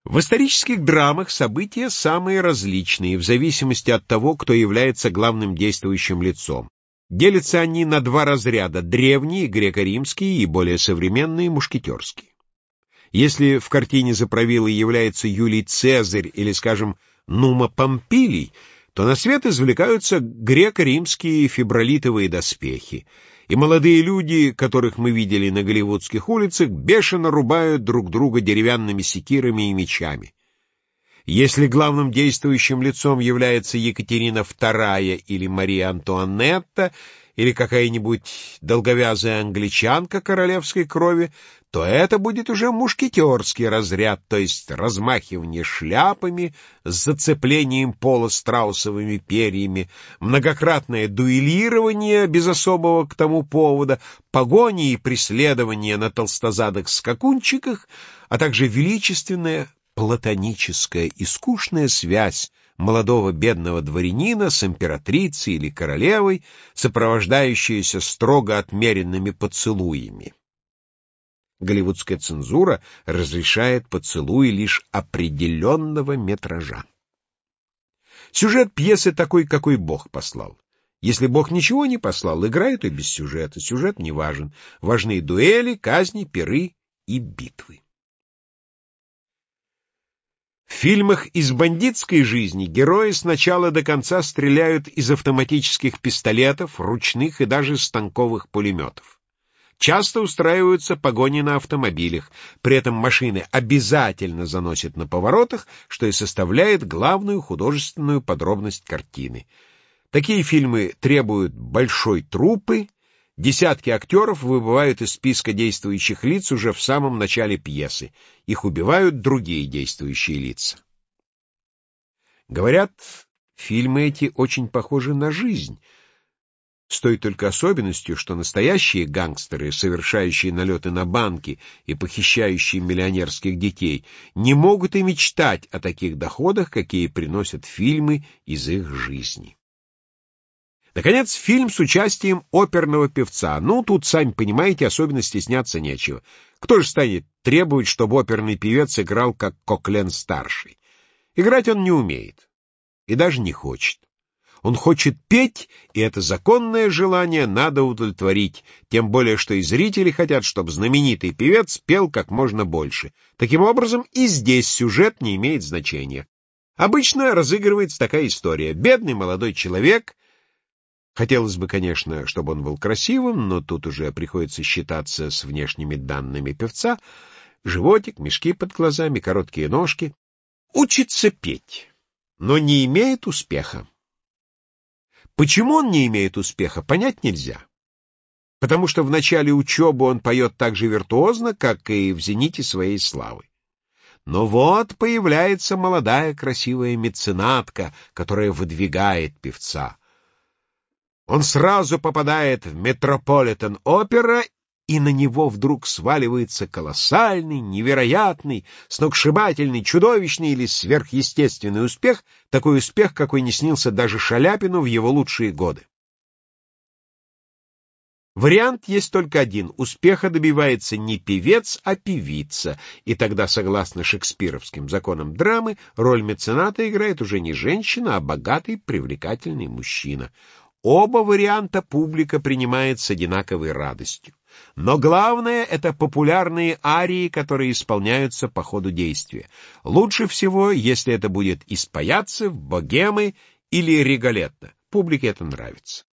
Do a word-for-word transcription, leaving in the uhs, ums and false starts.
В исторических драмах события самые различные, в зависимости от того, кто является главным действующим лицом. Делятся они на два разряда: древние, греко-римские, и более современные, мушкетерские. Если в картине заправилой является Юлий Цезарь или, скажем, Нума Помпилий, то на свет извлекаются греко-римские фибролитовые доспехи, и молодые люди, которых мы видели на голливудских улицах, бешено рубают друг друга деревянными секирами и мечами. Если главным действующим лицом является Екатерина вторая или Мария Антуанетта, или какая-нибудь долговязая англичанка королевской крови, то это будет уже мушкетерский разряд, то есть размахивание шляпами с зацеплением пола страусовыми перьями, многократное дуэлирование без особого к тому повода, погони и преследования на толстозадых скакунчиках, а также величественная платоническая и скучная связь молодого бедного дворянина с императрицей или королевой, сопровождающаяся строго отмеренными поцелуями. Голливудская цензура разрешает поцелуи лишь определенного метража. Сюжет пьесы такой, какой Бог послал. Если Бог ничего не послал, играют и без сюжета. Сюжет не важен. Важны дуэли, казни, пиры и битвы. В фильмах из бандитской жизни герои с начала до конца стреляют из автоматических пистолетов, ручных и даже станковых пулеметов. Часто устраиваются погони на автомобилях, при этом машины обязательно заносят на поворотах, что и составляет главную художественную подробность картины. Такие фильмы требуют большой труппы, десятки актеров выбывают из списка действующих лиц уже в самом начале пьесы, их убивают другие действующие лица. Говорят, фильмы эти очень похожи на жизнь, с той только особенностью, что настоящие гангстеры, совершающие налеты на банки и похищающие миллионерских детей, не могут и мечтать о таких доходах, какие приносят фильмы из их жизни. Наконец, фильм с участием оперного певца. Ну, тут, сами понимаете, особенно стесняться нечего. Кто же станет требовать, чтобы оперный певец играл как Коклен-старший? Играть он не умеет и даже не хочет. Он хочет петь, и это законное желание надо удовлетворить, тем более, что и зрители хотят, чтобы знаменитый певец пел как можно больше. Таким образом, и здесь сюжет не имеет значения. Обычно разыгрывается такая история. Бедный молодой человек, хотелось бы, конечно, чтобы он был красивым, но тут уже приходится считаться с внешними данными певца, животик, мешки под глазами, короткие ножки, учится петь, но не имеет успеха. Почему он не имеет успеха, понять нельзя. Потому что в начале учебы он поет так же виртуозно, как и в зените своей славы. Но вот появляется молодая красивая меценатка, которая выдвигает певца. Он сразу попадает в Метрополитен-опера, и на него вдруг сваливается колоссальный, невероятный, сногсшибательный, чудовищный или сверхъестественный успех, такой успех, какой не снился даже Шаляпину в его лучшие годы. Вариант есть только один. Успеха добивается не певец, а певица, и тогда, согласно шекспировским законам драмы, роль мецената играет уже не женщина, а богатый, привлекательный мужчина. Оба варианта публика принимает с одинаковой радостью. Но главное — это популярные арии, которые исполняются по ходу действия. Лучше всего, если это будет из паяцци, богемы или риголетто. Публике это нравится.